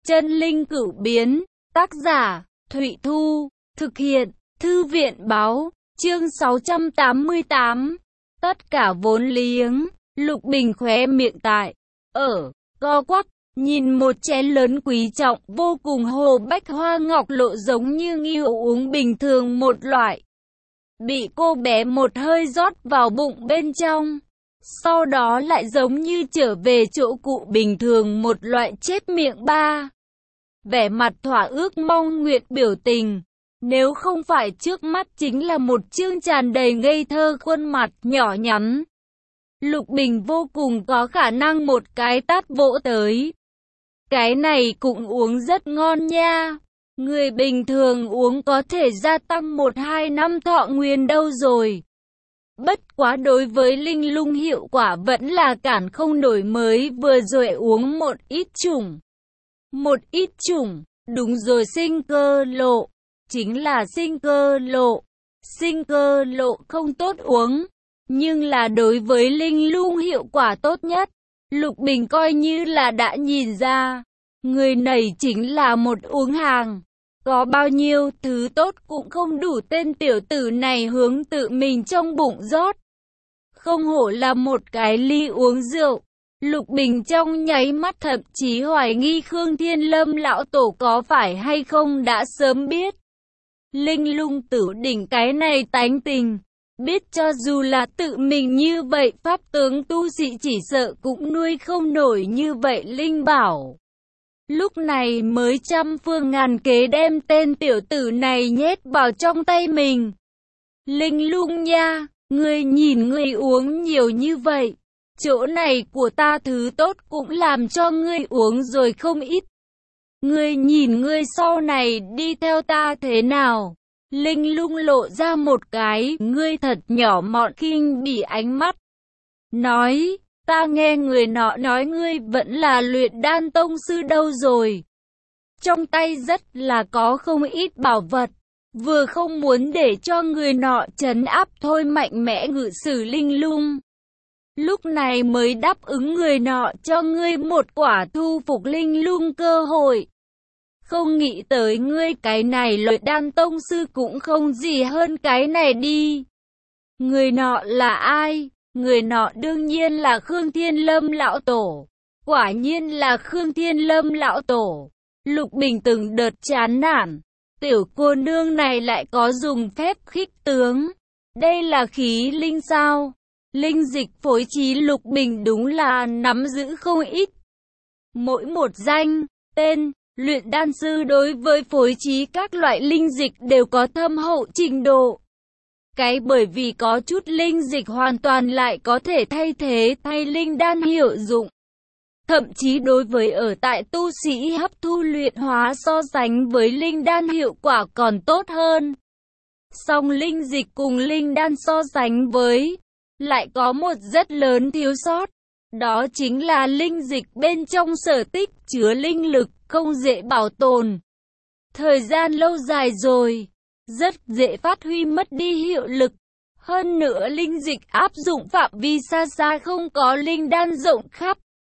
Chân linh cửu biến, tác giả, Thụy Thu, thực hiện, Thư viện báo, chương 688. Tất cả vốn liếng, Lục Bình khóe miệng tại, co quắp, nhìn một chén lớn quý trọng, vô cùng hồ bách hoa ngọc lộ giống như ngưu uống bình thường một loại. Bị cô bé một hơi rót vào bụng bên trong. Sau đó lại giống như trở về chỗ cụ bình thường một loại chép miệng ba. Vẻ mặt thỏa ước mong nguyện biểu tình. Nếu không phải trước mắt chính là một chương tràn đầy ngây thơ khuôn mặt nhỏ nhắn. Lục Bình vô cùng có khả năng một cái tát vỗ tới. Cái này cũng uống rất ngon nha. Người bình thường uống có thể gia tăng 1-2 năm thọ nguyên đâu rồi. Bất quá đối với linh lung hiệu quả vẫn là cản không nổi, mới vừa rồi uống một ít chủng. Một ít chủng, đúng rồi, sinh cơ lộ. Chính là sinh cơ lộ. Sinh cơ lộ không tốt uống, nhưng là đối với linh lung hiệu quả tốt nhất. Lục Bình coi như là đã nhìn ra. Người này chính là một uống hàng. Có bao nhiêu thứ tốt cũng không đủ tên tiểu tử này hướng tự mình trong bụng rót. Không hổ là một cái ly uống rượu. Lục Bình trong nháy mắt thậm chí hoài nghi Khương Thiên Lâm lão tổ có phải hay không đã sớm biết. Linh lung tử đỉnh cái này tánh tình. Biết cho dù là tự mình như vậy, pháp tướng tu sĩ chỉ sợ cũng nuôi không nổi như vậy linh bảo. Lúc này mới trăm phương ngàn kế đem tên tiểu tử này nhét vào trong tay mình. Linh lung nha, ngươi nhìn ngươi uống nhiều như vậy. Chỗ này của ta thứ tốt cũng làm cho ngươi uống rồi không ít. Ngươi nhìn ngươi sau này đi theo ta thế nào? Linh lung lộ ra một cái, ngươi thật nhỏ mọn khinh bỉ ánh mắt. Nói, ta nghe người nọ nói ngươi vẫn là luyện đan tông sư đâu rồi. Trong tay rất là có không ít bảo vật. Vừa không muốn để cho người nọ trấn áp thôi mạnh mẽ ngự sử linh lung. Lúc này mới đáp ứng người nọ cho ngươi một quả thu phục linh lung cơ hội. Không nghĩ tới ngươi cái này luyện đan tông sư cũng không gì hơn cái này đi. Người nọ là ai? Người nọ đương nhiên là Khương Thiên Lâm lão tổ. Quả nhiên là Khương Thiên Lâm lão tổ. Lục Bình từng đợt chán nản. Tiểu cô nương này lại có dùng phép khích tướng. Đây là khí linh sao? Linh dịch phối trí Lục Bình đúng là nắm giữ không ít. Mỗi một danh, tên, luyện đan sư đối với phối trí các loại linh dịch đều có thâm hậu trình độ. Cái bởi vì có chút linh dịch hoàn toàn lại có thể thay thế thay linh đan hiệu dụng. Thậm chí đối với ở tại tu sĩ hấp thu luyện hóa so sánh với linh đan hiệu quả còn tốt hơn. Song linh dịch cùng linh đan so sánh với, lại có một rất lớn thiếu sót. Đó chính là linh dịch bên trong sở tích chứa linh lực không dễ bảo tồn. Thời gian lâu dài rồi, rất dễ phát huy mất đi hiệu lực. Hơn nữa linh dịch áp dụng phạm vi xa xa không có linh đan rộng khắp.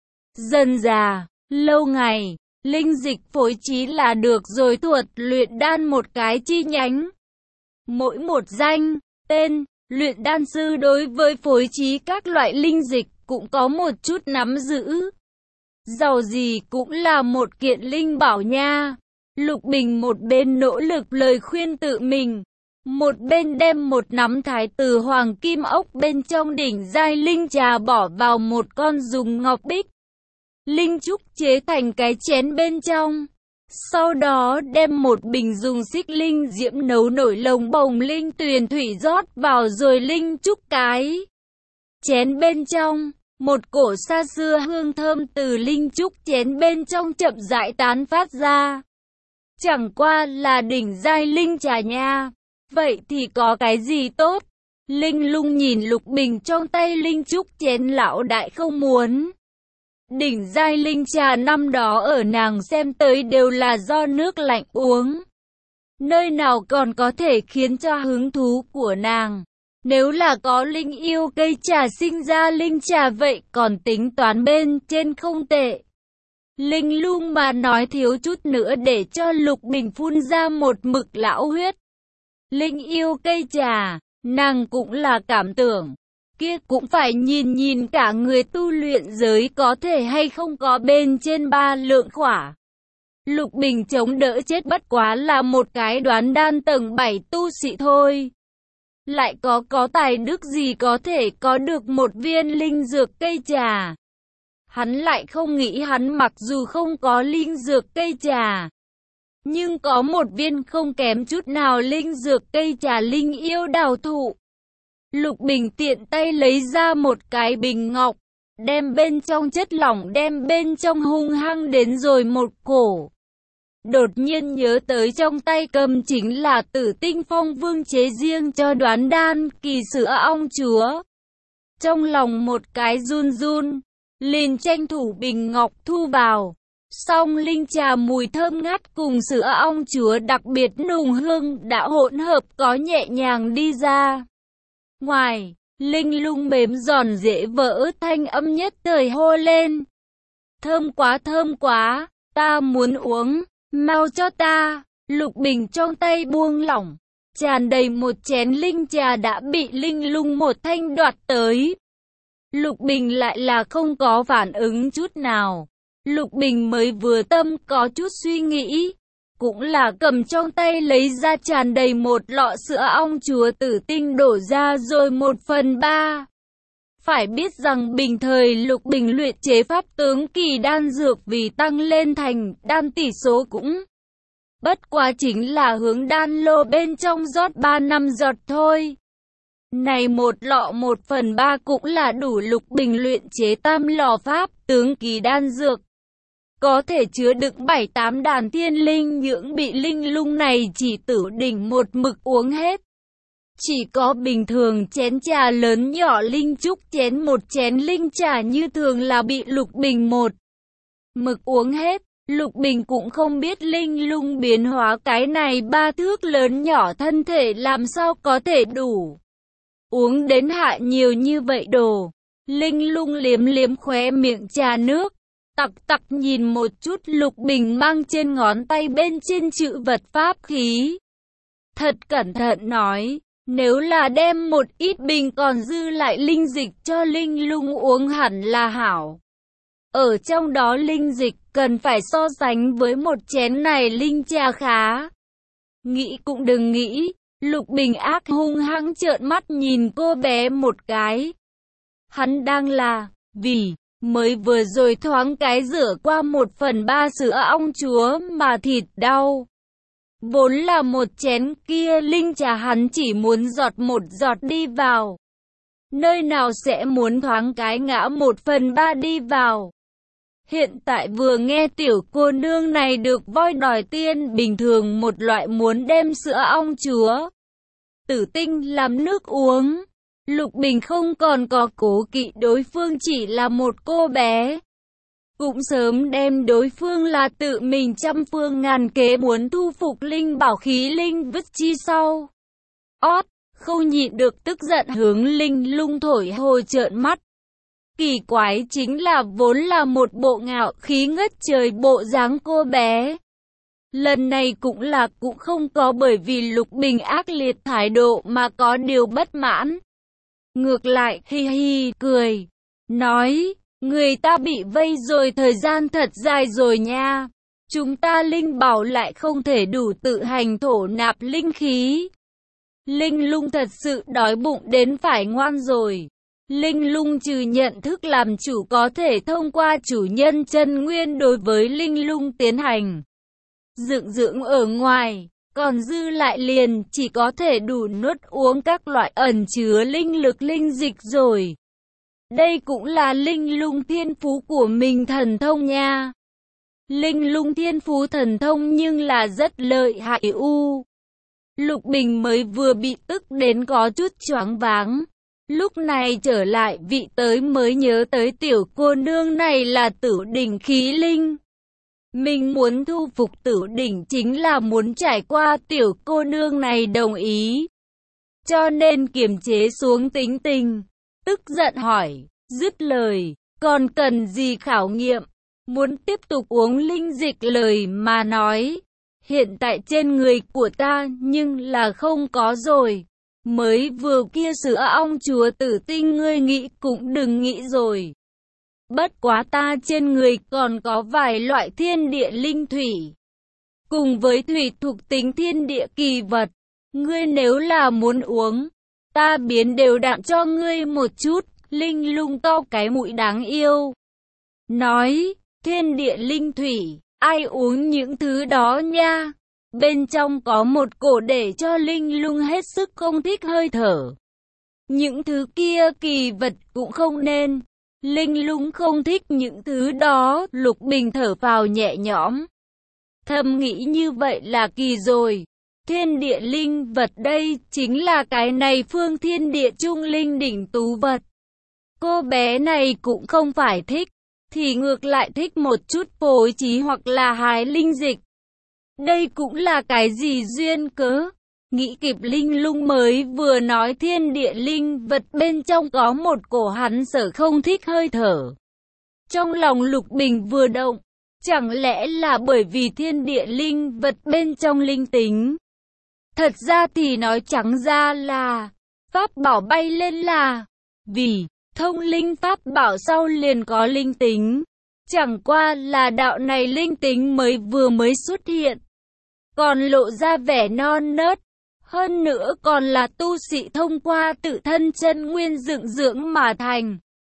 Dần dà, lâu ngày, linh dịch phối trí là được rồi thuật luyện đan một cái chi nhánh. Mỗi một danh, tên, luyện đan sư đối với phối trí các loại linh dịch cũng có một chút nắm giữ. Dầu gì cũng là một kiện linh bảo nha. Lục Bình một bên nỗ lực lời khuyên tự mình, một bên đem một nắm thái tử hoàng kim ốc bên trong đỉnh giai linh trà bỏ vào một con dùng ngọc bích linh trúc chế thành cái chén bên trong. Sau đó đem một bình dùng xích linh diễm nấu nổi lồng bồng linh tuyền thủy rót vào rồi linh trúc cái chén bên trong. Một cổ xa xưa hương thơm từ linh trúc chén bên trong chậm rãi tán phát ra. Chẳng qua là đỉnh giai linh trà nha. Vậy thì có cái gì tốt? Linh lung nhìn Lục Bình trong tay linh trúc chén lão đại không muốn. Đỉnh giai linh trà năm đó ở nàng xem tới đều là do nước lạnh uống. Nơi nào còn có thể khiến cho hứng thú của nàng. Nếu là có linh yêu cây trà sinh ra linh trà vậy còn tính toán bên trên không tệ. Linh lung mà nói thiếu chút nữa để cho Lục Bình phun ra một mực lão huyết. Linh yêu cây trà, nàng cũng là cảm tưởng. Kia cũng phải nhìn cả người tu luyện giới có thể hay không có bên trên 3 lượng khỏa. Lục Bình chống đỡ chết bất quá là một cái đoán đan tầng 7 tu sĩ thôi. Lại có tài đức gì có thể có được một viên linh dược cây trà. Hắn lại không nghĩ hắn mặc dù không có linh dược cây trà, nhưng có một viên không kém chút nào linh dược cây trà linh yêu đào thụ. Lục Bình tiện tay lấy ra một cái bình ngọc, đem bên trong chất lỏng đem bên trong hung hăng đến rồi một cổ. Đột nhiên nhớ tới trong tay cầm chính là Tử Tinh Phong Vương chế riêng cho đoán đan kỳ sữa ong chúa. Trong lòng một cái run run, liền tranh thủ bình ngọc thu vào. Song linh trà mùi thơm ngát cùng sữa ong chúa đặc biệt nùng hương đã hỗn hợp có nhẹ nhàng đi ra. Ngoài, linh lung mềm giòn dễ vỡ thanh âm nhất thời hô lên. Thơm quá, ta muốn uống, mau cho ta. Lục Bình trong tay buông lỏng, tràn đầy một chén linh trà đã bị linh lung một thanh đoạt tới. Lục Bình lại là không có phản ứng chút nào. Lục Bình mới vừa tâm có chút suy nghĩ, cũng là cầm trong tay lấy ra tràn đầy một lọ sữa ong chúa tử tinh đổ ra rồi 1/3. Phải biết rằng bình thời Lục Bình luyện chế pháp tướng kỳ đan dược vì tăng lên thành đan tỷ số cũng bất quá chính là hướng đan lô bên trong rót 3-5 giọt thôi. Này một lọ 1/3 cũng là đủ Lục Bình luyện chế tam lò pháp tướng kỳ đan dược. Có thể chứa đựng 7-8 đàn thiên linh nhưỡng bị linh lung này chỉ tử đỉnh một mực uống hết. Chỉ có bình thường chén trà lớn nhỏ linh trúc chén một chén linh trà như thường là bị Lục Bình một mực uống hết. Lục Bình cũng không biết linh lung biến hóa cái này 3 thước lớn nhỏ thân thể làm sao có thể đủ uống đến hạ nhiều như vậy đồ. Linh lung liếm liếm khóe miệng trà nước, tặc nhìn một chút Lục Bình mang trên ngón tay bên trên chữ vật pháp khí. Thật cẩn thận nói, nếu là đem một ít bình còn dư lại linh dịch cho linh lung uống hẳn là hảo. Ở trong đó linh dịch cần phải so sánh với một chén này linh trà khá. Nghĩ cũng đừng nghĩ, Lục Bình ác hung hăng trợn mắt nhìn cô bé một cái. Hắn đang là, vì mới vừa rồi thoáng cái rửa qua 1/3 sữa ong chúa mà thịt đau. Vốn là một chén kia linh trà hắn chỉ muốn giọt một giọt đi vào. Nơi nào sẽ muốn thoáng cái ngã 1/3 đi vào. Hiện tại vừa nghe tiểu cô nương này được voi đòi tiên bình thường một loại muốn đem sữa ong chúa tử tinh làm nước uống. Lục Bình không còn có cố kỵ đối phương chỉ là một cô bé. Cũng sớm đem đối phương là tự mình trăm phương ngàn kế muốn thu phục linh bảo khí linh vứt chi sau. Không nhịn được tức giận hướng linh lung thổi hồi trợn mắt. Kỳ quái chính là vốn là một bộ ngạo khí ngất trời bộ dáng cô bé. Lần này cũng không có bởi vì Lục Bình ác liệt thái độ mà có điều bất mãn. Ngược lại, hi hi, cười, nói, người ta bị vây rồi thời gian thật dài rồi nha. Chúng ta linh bảo lại không thể đủ tự hành thổ nạp linh khí. Linh lung thật sự đói bụng đến phải ngoan rồi. Linh lung trừ nhận thức làm chủ có thể thông qua chủ nhân chân nguyên đối với linh lung tiến hành dưỡng ở ngoài, còn dư lại liền chỉ có thể đủ nuốt uống các loại ẩn chứa linh lực linh dịch rồi. Đây cũng là linh lung thiên phú của mình thần thông nha. Linh lung thiên phú thần thông nhưng là rất lợi hại Lục Bình mới vừa bị tức đến có chút choáng váng. Lúc này trở lại vị tới mới nhớ tới tiểu cô nương này là Tử Đỉnh khí linh. Mình muốn thu phục Tử Đỉnh chính là muốn trải qua tiểu cô nương này đồng ý. Cho nên kiềm chế xuống tính tình. Tức giận hỏi, dứt lời, còn cần gì khảo nghiệm? muốn tiếp tục uống linh dịch lời mà nói. Hiện tại trên người của ta nhưng là không có rồi. Mới vừa kia sữa ong chúa tử tinh ngươi nghĩ cũng đừng nghĩ rồi. Bất quá ta trên người còn có vài loại thiên địa linh thủy. Cùng với thủy thuộc tính thiên địa kỳ vật. Ngươi nếu là muốn uống, ta biến đều đặn cho ngươi một chút. Linh lung cau cái mũi đáng yêu. Nói, thiên địa linh thủy, ai uống những thứ đó nha. Bên trong có một cổ để cho linh lung hết sức không thích hơi thở. Những thứ kia kỳ vật cũng không nên. Linh lung không thích những thứ đó, Lục Bình thở phào nhẹ nhõm. Thầm nghĩ như vậy là kỳ rồi. Thiên địa linh vật đây chính là cái này phương thiên địa trung linh đỉnh tú vật. Cô bé này cũng không phải thích, thì ngược lại thích một chút phối trí hoặc là hái linh dịch. Đây cũng là cái gì duyên cớ? Nghĩ kịp linh lung mới vừa nói thiên địa linh vật bên trong có một cổ hắn sở không thích hơi thở. Trong lòng Lục Bình vừa động, chẳng lẽ là bởi vì thiên địa linh vật bên trong linh tính? Thật ra thì nói trắng ra là, pháp bảo bay lên là, vì thông linh pháp bảo sau liền có linh tính. Chẳng qua là đạo này linh tính mới xuất hiện. Còn lộ ra vẻ non nớt. Hơn nữa còn là tu sĩ thông qua tự thân chân nguyên dựng dưỡng mà thành.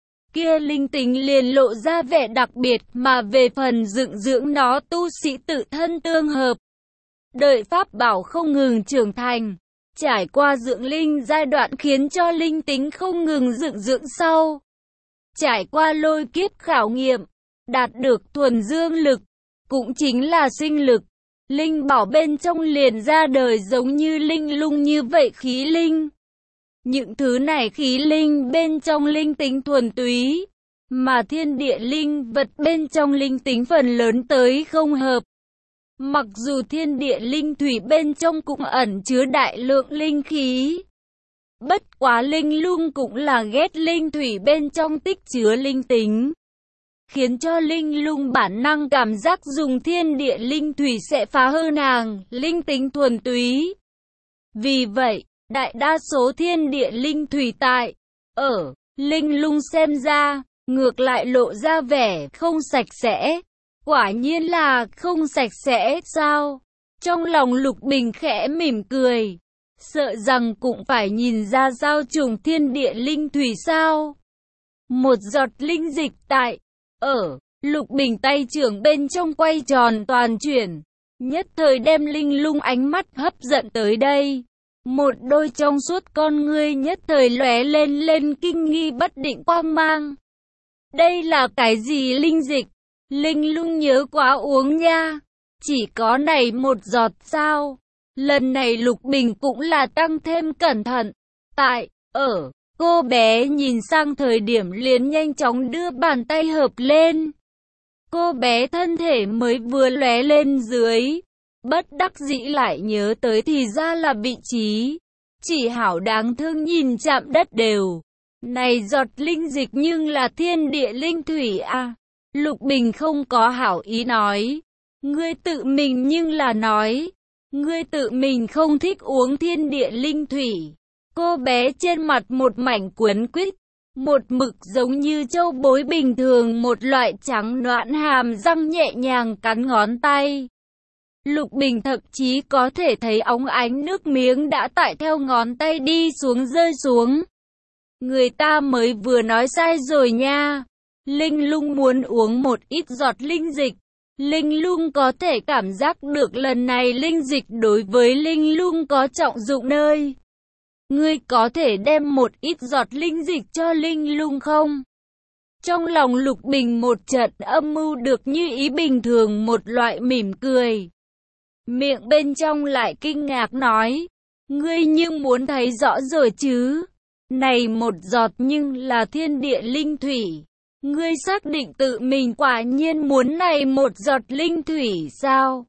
Kia linh tính liền lộ ra vẻ đặc biệt mà về phần dựng dưỡng nó tu sĩ tự thân tương hợp. Đợi pháp bảo không ngừng trưởng thành. Trải qua dưỡng linh giai đoạn khiến cho linh tính không ngừng dựng dưỡng sau. Trải qua lôi kiếp khảo nghiệm. Đạt được thuần dương lực. Cũng chính là sinh lực. Linh bảo bên trong liền ra đời giống như linh lung như vậy khí linh. Những thứ này khí linh bên trong linh tính thuần túy, mà thiên địa linh vật bên trong linh tính phần lớn tới không hợp. Mặc dù thiên địa linh thủy bên trong cũng ẩn chứa đại lượng linh khí. Bất quá linh lung cũng là ghét linh thủy bên trong tích chứa linh tính. Khiến cho linh lung bản năng cảm giác dùng thiên địa linh thủy sẽ phá hư nàng, linh tính thuần túy. Vì vậy, đại đa số thiên địa linh thủy tại, ở, linh lung xem ra, ngược lại lộ ra vẻ không sạch sẽ. Quả nhiên là không sạch sẽ sao? Trong lòng Lục Bình khẽ mỉm cười. Sợ rằng cũng phải nhìn ra giao trùng thiên địa linh thủy sao? Một giọt linh dịch tại, ở, Lục Bình tay trưởng bên trong quay tròn toàn chuyển. Nhất thời đem linh lung ánh mắt hấp dẫn tới đây. Một đôi trong suốt con ngươi nhất thời lóe lên kinh nghi bất định quang mang. Đây là cái gì linh dịch? Linh lung nhớ quá uống nha. Chỉ có này một giọt sao? Lần này Lục Bình cũng là tăng thêm cẩn thận. Tại, ở, cô bé nhìn sang thời điểm liền nhanh chóng đưa bàn tay hợp lên. Cô bé thân thể mới vừa lóe lên dưới. Bất đắc dĩ lại nhớ tới thì ra là vị trí. Chỉ hảo đáng thương nhìn chạm đất đều. Này giọt linh dịch nhưng là thiên địa linh thủy à. Lục Bình không có hảo ý nói. Ngươi tự mình nhưng là nói. Ngươi tự mình không thích uống thiên địa linh thủy. Cô bé trên mặt một mảnh cuốn quýt. Một mực giống như châu bối bình thường, một loại trắng nõn hàm răng nhẹ nhàng cắn ngón tay. Lục Bình thậm chí có thể thấy óng ánh nước miếng đã tại theo ngón tay đi xuống rơi xuống. Người ta mới vừa nói sai rồi nha. Linh lung muốn uống một ít giọt linh dịch. Linh lung có thể cảm giác được lần này linh dịch đối với linh lung có trọng dụng nơi. Ngươi có thể đem một ít giọt linh dịch cho linh lung không? Trong lòng Lục Bình một trận âm mưu được như ý bình thường một loại mỉm cười. Miệng bên trong lại kinh ngạc nói. Ngươi nhưng muốn thấy rõ rồi chứ? Này một giọt nhưng là thiên địa linh thủy. Ngươi xác định tự mình quả nhiên muốn này một giọt linh thủy sao?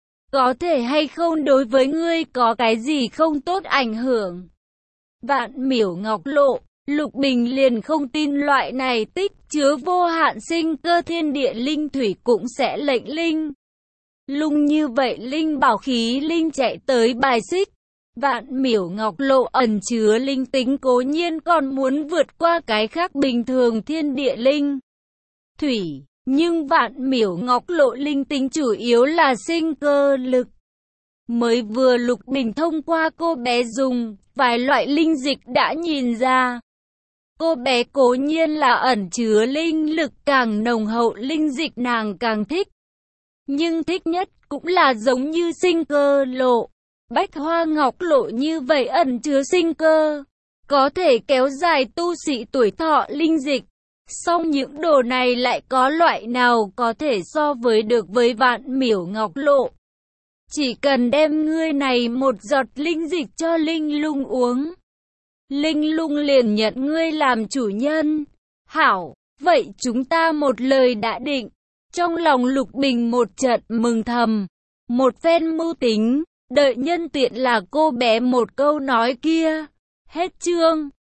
Có thể hay không đối với ngươi có cái gì không tốt ảnh hưởng? Vạn Miểu Ngọc Lộ, Lục Bình liền không tin loại này tích chứa vô hạn sinh cơ thiên địa linh thủy cũng sẽ lệnh linh lung như vậy linh bảo khí linh chạy tới bài xích. Vạn Miểu Ngọc Lộ ẩn chứa linh tính cố nhiên còn muốn vượt qua cái khác bình thường thiên địa linh thủy, nhưng Vạn Miểu Ngọc Lộ linh tính chủ yếu là sinh cơ lực. Mới vừa Lục Bình thông qua cô bé dùng vài loại linh dịch đã nhìn ra. Cô bé cố nhiên là ẩn chứa linh lực càng nồng hậu linh dịch nàng càng thích. Nhưng thích nhất cũng là giống như sinh cơ lộ, Bách Hoa Ngọc Lộ như vậy ẩn chứa sinh cơ, có thể kéo dài tu sĩ tuổi thọ linh dịch. Song những đồ này lại có loại nào có thể so với được với Vạn Miểu Ngọc Lộ. Chỉ cần đem ngươi này một giọt linh dịch cho linh lung uống, linh lung liền nhận ngươi làm chủ nhân. Hảo, vậy chúng ta một lời đã định. Trong lòng Lục Bình một trận mừng thầm, một phen mưu tính, đợi nhân tiện là cô bé một câu nói kia. Hết chương.